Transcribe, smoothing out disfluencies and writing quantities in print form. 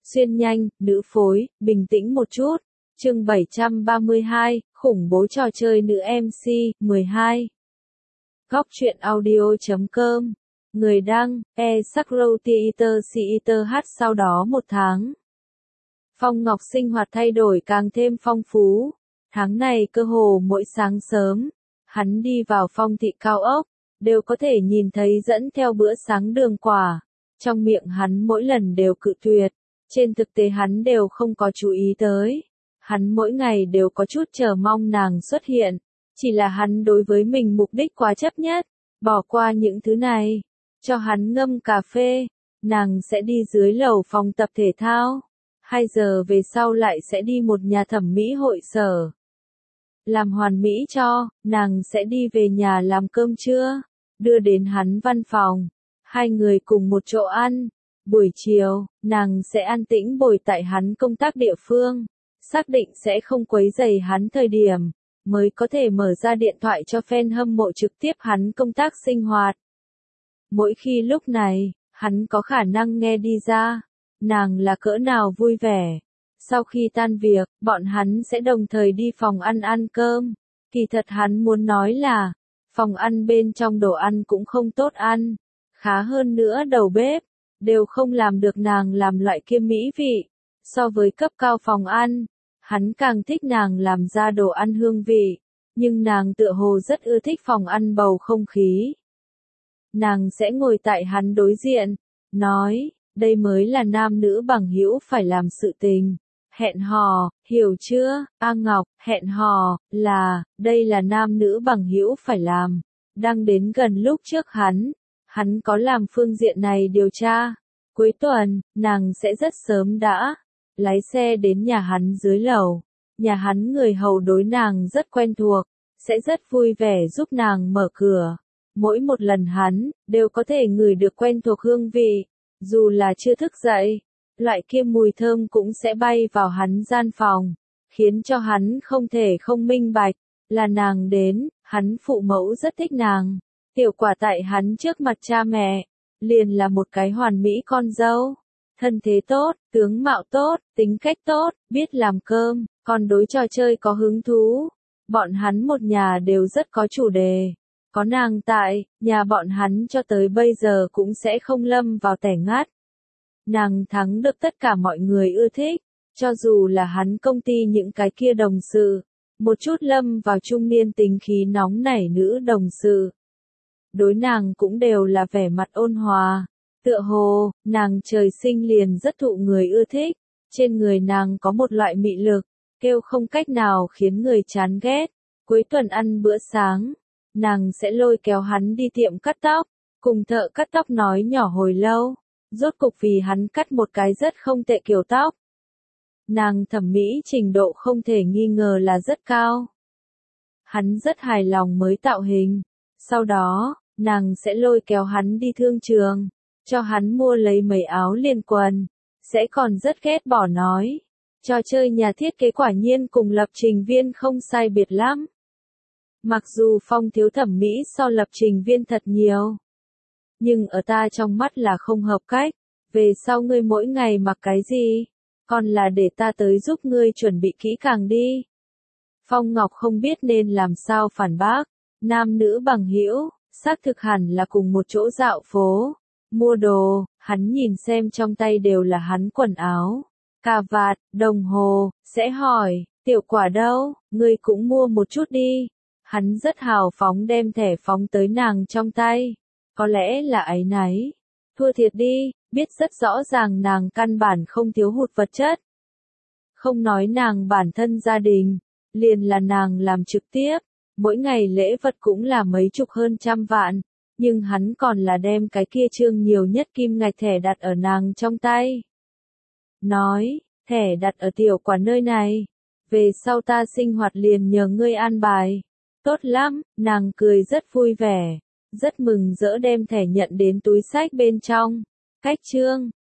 Xuyên nhanh, nữ phối, bình tĩnh một chút. Chương 732, khủng bố trò chơi nữ MC, 12. Góc truyện audio.com. Người đăng, Sakrow Theater hát sau đó 1 tháng. Phong Ngọc sinh hoạt thay đổi càng thêm phong phú. Tháng này cơ hồ mỗi sáng sớm, hắn đi vào Phong thị cao ốc, đều có thể nhìn thấy dẫn theo bữa sáng đường quả. Trong miệng hắn mỗi lần đều cự tuyệt, trên thực tế hắn đều không có chú ý tới. Hắn mỗi ngày đều có chút chờ mong nàng xuất hiện, chỉ là hắn đối với mình mục đích quá chấp nhất, bỏ qua những thứ này. Cho hắn ngâm cà phê, nàng sẽ đi dưới lầu phòng tập thể thao. 2 giờ về sau lại sẽ đi một nhà thẩm mỹ hội sở. Làm hoàn mỹ cho, nàng sẽ đi về nhà làm cơm trưa, đưa đến hắn văn phòng. 2 người cùng một chỗ ăn. Buổi chiều, nàng sẽ an tĩnh bồi tại hắn công tác địa phương, xác định sẽ không quấy rầy hắn thời điểm, mới có thể mở ra điện thoại cho fan hâm mộ trực tiếp hắn công tác sinh hoạt. Mỗi khi lúc này, hắn có khả năng nghe đi ra, nàng là cỡ nào vui vẻ. Sau khi tan việc, bọn hắn sẽ đồng thời đi phòng ăn cơm. Kỳ thật hắn muốn nói là, phòng ăn bên trong đồ ăn cũng không tốt ăn. Khá hơn nữa đầu bếp, đều không làm được nàng làm loại kia mỹ vị. So với cấp cao phòng ăn, hắn càng thích nàng làm ra đồ ăn hương vị. Nhưng nàng tựa hồ rất ưa thích phòng ăn bầu không khí. Nàng sẽ ngồi tại hắn đối diện, nói, đây mới là nam nữ bằng hữu phải làm sự tình. Hẹn hò, hiểu chưa, A Ngọc, hẹn hò, đây là nam nữ bằng hữu phải làm. Đang đến gần lúc trước hắn có làm phương diện này điều tra. Cuối tuần, nàng sẽ rất sớm đã lái xe đến nhà hắn dưới lầu. Nhà hắn người hầu đối nàng rất quen thuộc, sẽ rất vui vẻ giúp nàng mở cửa. Mỗi một lần hắn đều có thể ngửi được quen thuộc hương vị, dù là chưa thức dậy, loại kia mùi thơm cũng sẽ bay vào hắn gian phòng, khiến cho hắn không thể không minh bạch, là nàng đến. Hắn phụ mẫu rất thích nàng. Tiểu Quả tại hắn trước mặt cha mẹ, liền là một cái hoàn mỹ con dâu. Thân thế tốt, tướng mạo tốt, tính cách tốt, biết làm cơm, còn đối trò chơi có hứng thú. Bọn hắn một nhà đều rất có chủ đề. Có nàng tại, nhà bọn hắn cho tới bây giờ cũng sẽ không lâm vào tẻ ngắt. Nàng thắng được tất cả mọi người ưa thích, cho dù là hắn công ty những cái kia đồng sự, một chút lâm vào trung niên tính khí nóng nảy nữ đồng sự. Đối nàng cũng đều là vẻ mặt ôn hòa, tựa hồ, nàng trời sinh liền rất thụ người ưa thích, trên người nàng có một loại mị lực, kêu không cách nào khiến người chán ghét. Cuối tuần ăn bữa sáng, nàng sẽ lôi kéo hắn đi tiệm cắt tóc, cùng thợ cắt tóc nói nhỏ hồi lâu, rốt cục vì hắn cắt một cái rất không tệ kiểu tóc. Nàng thẩm mỹ trình độ không thể nghi ngờ là rất cao. Hắn rất hài lòng mới tạo hình. Sau đó, nàng sẽ lôi kéo hắn đi thương trường, cho hắn mua lấy mấy áo liền quần, sẽ còn rất ghét bỏ nói. Trò chơi nhà thiết kế quả nhiên cùng lập trình viên không sai biệt lắm. Mặc dù Phong thiếu thẩm mỹ so lập trình viên thật nhiều, nhưng ở ta trong mắt là không hợp cách. Về sau ngươi mỗi ngày mặc cái gì, còn là để ta tới giúp ngươi chuẩn bị kỹ càng đi. Phong Ngọc không biết nên làm sao phản bác. Nam nữ bằng hữu, xác thực hẳn là cùng một chỗ dạo phố, mua đồ. Hắn nhìn xem trong tay đều là hắn quần áo, cà vạt, đồng hồ, sẽ hỏi, Tiểu Quả đâu, ngươi cũng mua một chút đi. Hắn rất hào phóng đem thẻ phóng tới nàng trong tay. Có lẽ là áy náy. Thua thiệt đi, biết rất rõ ràng nàng căn bản không thiếu hụt vật chất. Không nói nàng bản thân gia đình, liền là nàng làm trực tiếp, mỗi ngày lễ vật cũng là mấy chục hơn trăm vạn, nhưng hắn còn là đem cái kia trương nhiều nhất kim ngạch thẻ đặt ở nàng trong tay. Nói, thẻ đặt ở Tiểu Quả nơi này, về sau ta sinh hoạt liền nhờ ngươi an bài. Tốt lắm, nàng cười rất vui vẻ, rất mừng rỡ đem thẻ nhận đến túi xách bên trong. Cách chương